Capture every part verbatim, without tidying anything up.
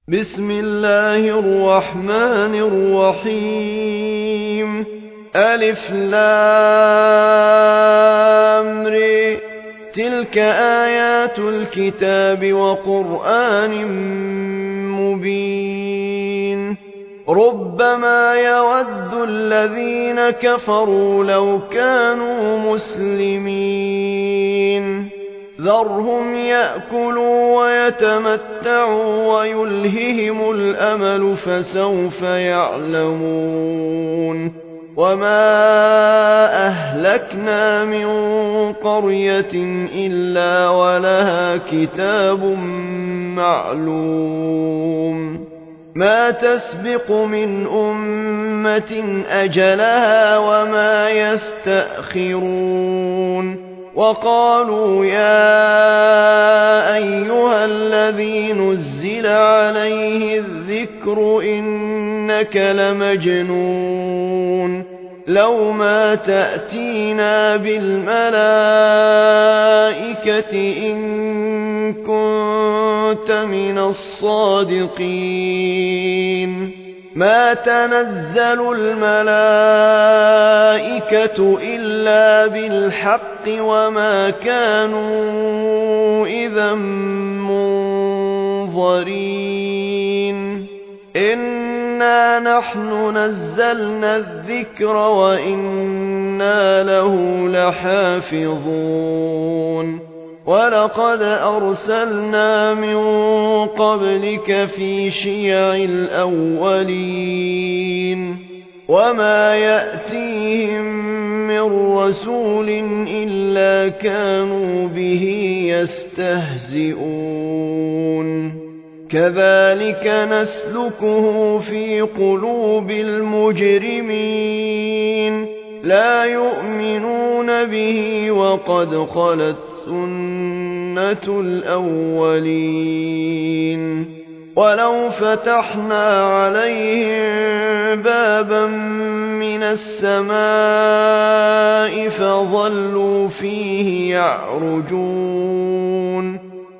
بسم الله الرحمن الرحيم. ألف لام ر. تلك آيات الكتاب وقرآن مبين. ربما يود الذين كفروا لو كانوا مسلمين. ذرهم يأكلوا ويتمتعوا ويلههم الأمل فسوف يعلمون. وما أهلكنا من قرية إلا ولها كتاب معلوم. ما تسبق من أمة أجلها وما يستأخرون. وقالوا يا أيها الذي نزل عليه الذكر إنك لمجنون. لو ما تأتينا بالملائكة إن كنت من الصادقين. ما تنزل الملائكة إلا بالحق وما كانوا إذا منظرين. إنا نحن نزلنا الذكر وإنا له لحافظون. ولقد أرسلنا من قبلك في شيع الأولين. وما يأتيهم من رسول إلا كانوا به يستهزئون. كذلك نسلكه في قلوب المجرمين. لا يؤمنون به وقد خلت سنة الأولين. ولو فتحنا عليهم بابا من السماء فظلوا فيه يعرجون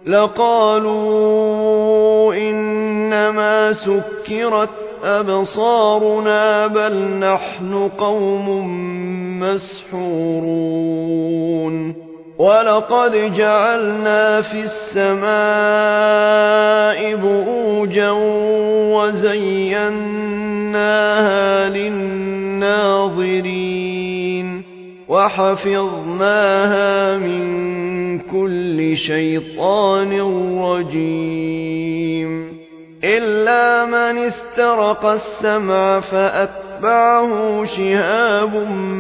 لقالوا إنما سكرت أبصارنا بل نحن قوم مسحورون. ولقد جعلنا في السماء بروجا وزيناها للناظرين وحفظناها من كل شيطان رجيم. إلا من استرق السمع فأتبعه شهاب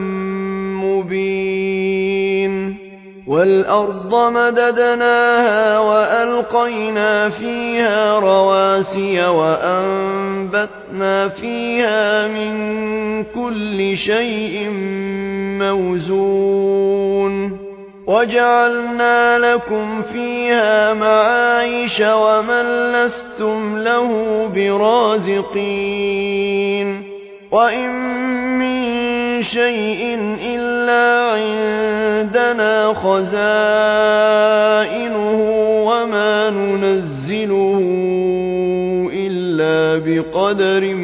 مبين. والأرض مددناها وألقينا فيها رواسي وأنبتنا فيها من كل شيء موزون. وجعلنا لكم فيها معايش ومن لستم له برازقين. وإن من شيء إلا عندنا خزائنه وما ننزله إلا بقدر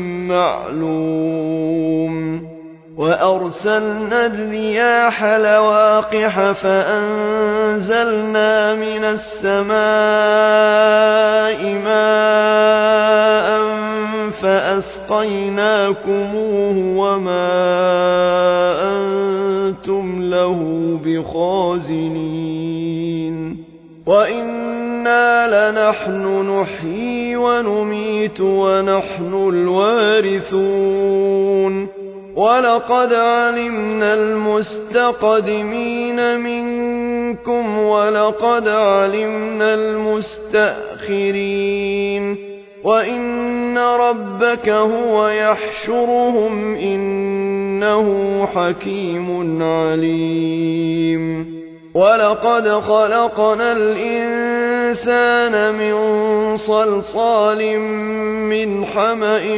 معلوم. وأرسلنا الرياح لواقح فأنزلنا من السماء ماء فأسقيناكموه وما أنتم له بخازنين. وإنا لنحن نحيي ونميت ونحن الوارثون. ولقد علمنا المستقدمين منكم ولقد علمنا المستأخرين. وإن ربك هو يحشرهم إنه حكيم عليم. ولقد خلقنا الإنسان من صلصال من حمأ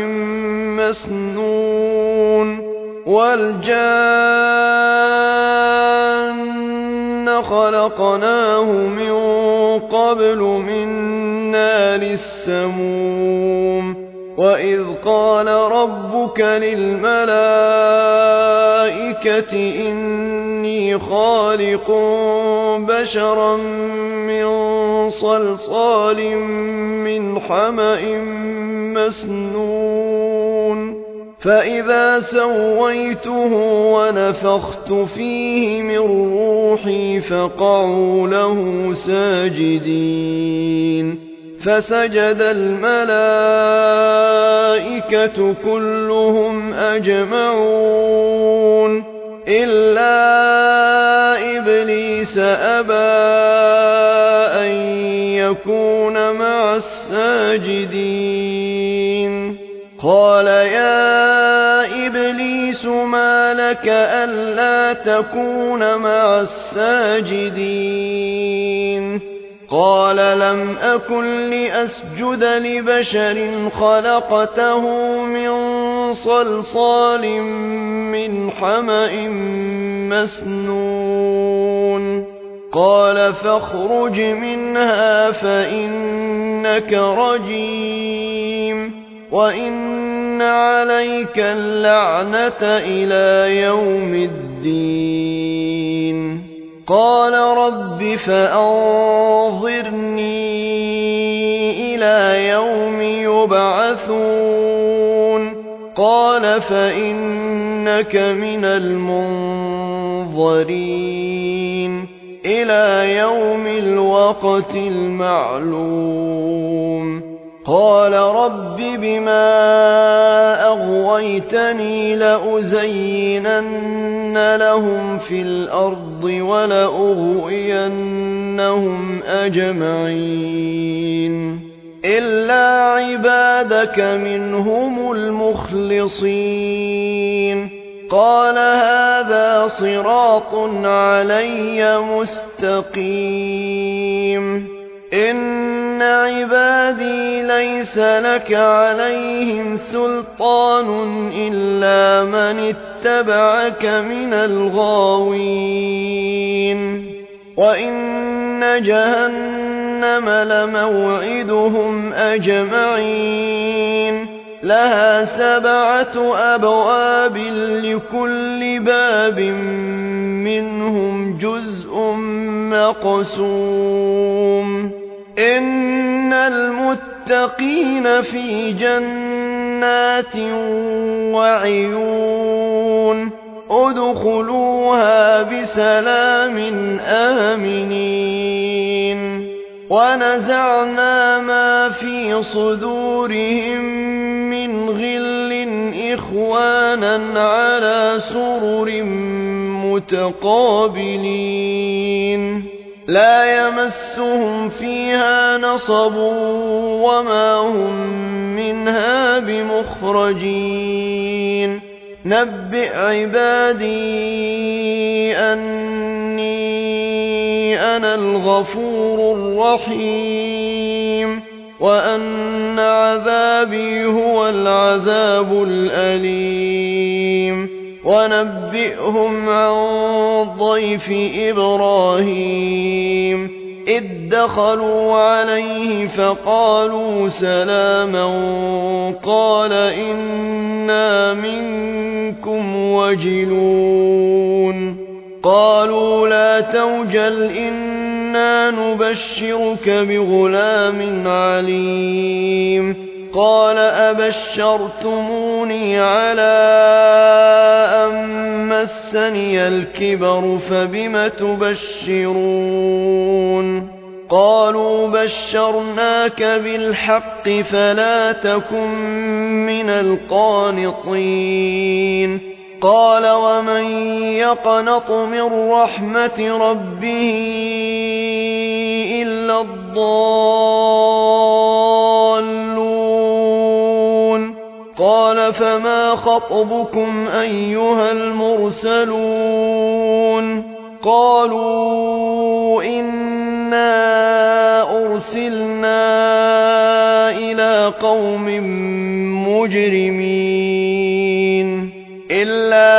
مسنون. والجان خلقناه من قبل من نار السموم وإذ قال ربك للملائكة إني خالق بشرا من صلصال من حمأ مسنون فإذا سويته ونفخت فيه من روحي فقعوا له ساجدين فسجد الملائكة كلهم أجمعون إلا إبليس أبى أن يكون مع الساجدين قال يا إبليس ما لك ألا تكون مع الساجدين قال لم أكن لأسجد لبشر خلقته من صلصال من حمأ مسنون قال فاخرج منها فإنك رجيم وإن عليك اللعنة إلى يوم الدين قال رب فأنظرني إلى يوم يبعثون قال فإنك من المنظرين إلى يوم الوقت المعلوم قال رب بما أغويتني لأزينن لهم في الأرض ولأغوينهم أجمعين إلا عبادك منهم المخلصين قال هذا صراط علي مستقيم إن عبادي ليس لك عليهم سلطان إلا من اتبعك من الغاوين وإن جهنم لموعدهم أجمعين لها سبعة أبواب لكل باب منهم جزء مقسوم إن المتقين في جنات وعيون ادخلوها بسلام آمنين ونزعنا ما في صدورهم من غل إخوانا على سرر متقابلين لا يمسهم فيها نصب وما هم منها بمخرجين نبئ عبادي أني أنا الغفور الرحيم وأن عذابي هو العذاب الأليم ونبئهم عن ضيف إبراهيم إذ دخلوا عليه فقالوا سلاما قال إنا منكم وجلون قالوا لا توجل إنا نبشرك بغلام عليم قال أبشرتموني على أن مسني الكبر فبم تبشرون قالوا بشرناك بالحق فلا تكن من القانطين قال ومن يقنط من رحمة ربه إلا الضالون قال فما خطبكم أيها المرسلون قالوا إنا أرسلنا إلى قوم مجرمين إلا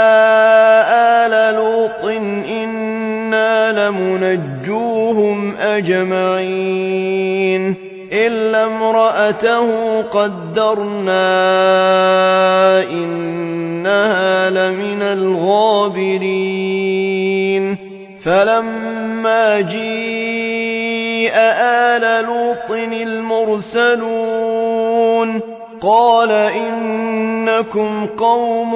آل لوط إنا لمنجوهم أجمعين إلا امرأته قدرنا إنها لمن الغابرين فلما جيء آل لوط المرسلون قال إنكم قوم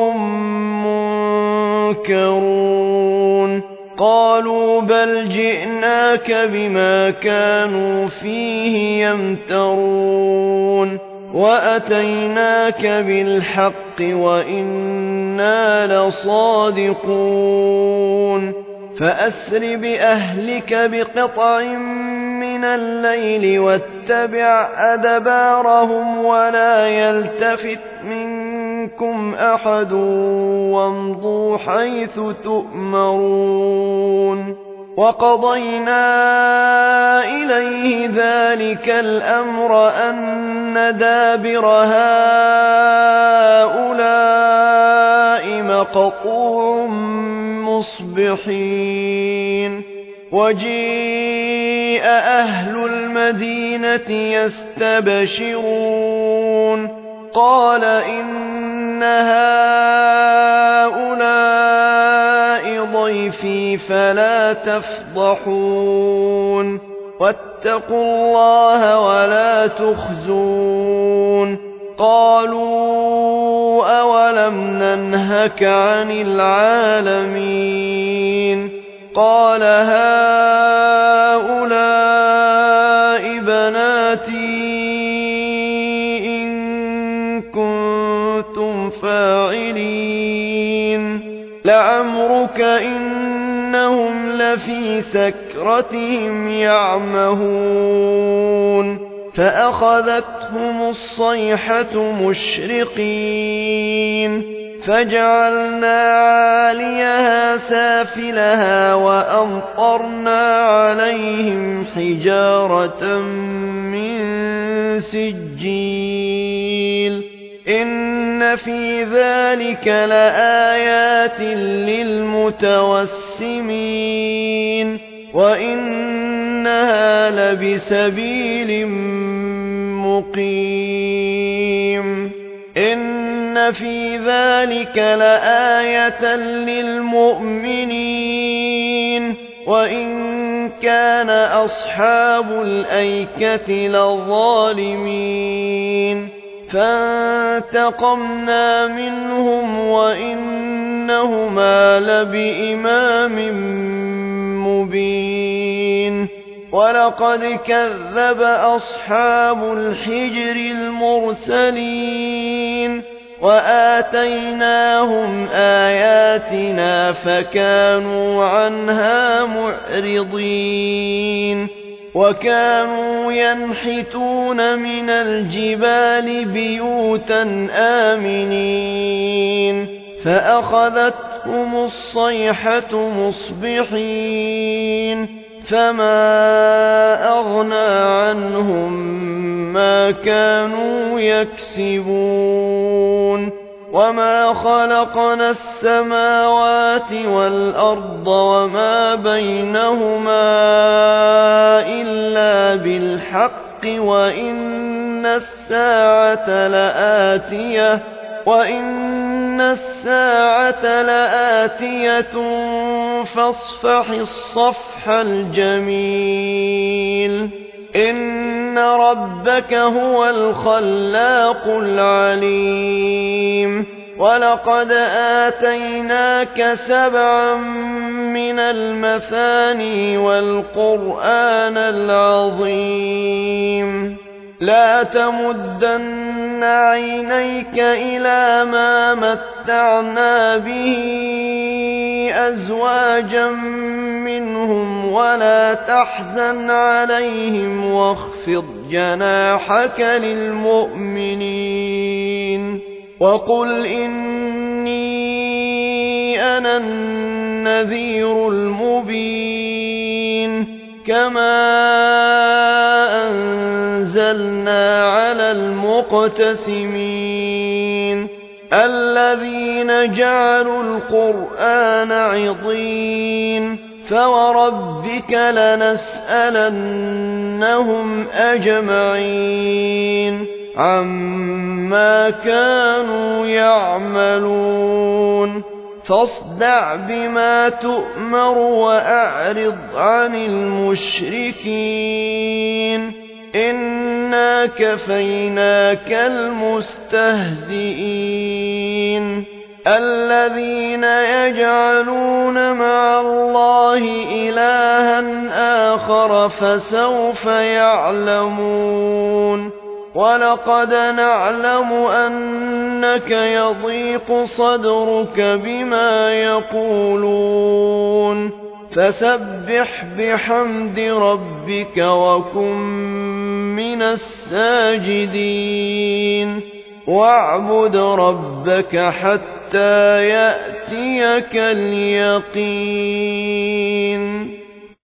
منكرون قالوا بل جئناك بما كانوا فيه يمترون وأتيناك بالحق وإنا لصادقون فأسر بأهلك بقطع من الليل واتبع أدبارهم ولا يلتفت منكم أحد وامضوا حيث تؤمرون وقضينا إليه ذلك الأمر أن دابر هؤلاء مقطوع مصبحين وجيء أهل المدينة يستبشرون قال إن هؤلاء ضيفي فلا تفضحون واتقوا الله ولا تخزون قالوا أولم ننهك عن العالمين قال هؤلاء بناتي إن كنتم فاعلين لعمرك إنهم لفي سكرتهم يعمهون فأخذتهم الصيحة مشرقين فجعلنا عاليها سافلها وأمطرنا عليهم حجارة من سجيل إن في ذلك لآيات للمتوسمين وإنها لبسبيل مقيم إن في ذلك لآية للمؤمنين وإن كان أصحاب الأيكة لظالمين فانتقمنا منهم وإنهما لبإمام مبين ولقد كذب أصحاب الحجر المرسلين وآتيناهم آياتنا فكانوا عنها معرضين وكانوا ينحتون من الجبال بيوتا آمنين فأخذتهم الصيحة مصبحين فما أغنى عنهم ما كانوا يكسبون وما خلقنا السماوات والأرض وما بينهما إلا بالحق وإن الساعة لآتية وإن الساعة لآتية فاصفح الصفح الجميل إن ربك هو الخلاق العليم ولقد آتيناك سبعا من المثاني والقرآن العظيم لا تمدن عينيك إلى ما متعنا به أزواجا منهم ولا تحزن عليهم واخفض جناحك للمؤمنين وقل إني أنا النذير المبين كما أنزلنا على المقتسمين الذين جعلوا القرآن عضين فوربك لنسألنهم أجمعين عما كانوا يعملون فاصدع بما تؤمر وأعرض عن المشركين إنا كفيناك المستهزئين الذين يجعلون مع الله إلها آخر فسوف يعلمون ولقد نعلم أنك يضيق صدرك بما يقولون فسبح بحمد ربك وكن من الساجدين واعبد ربك حتى يأتيك اليقين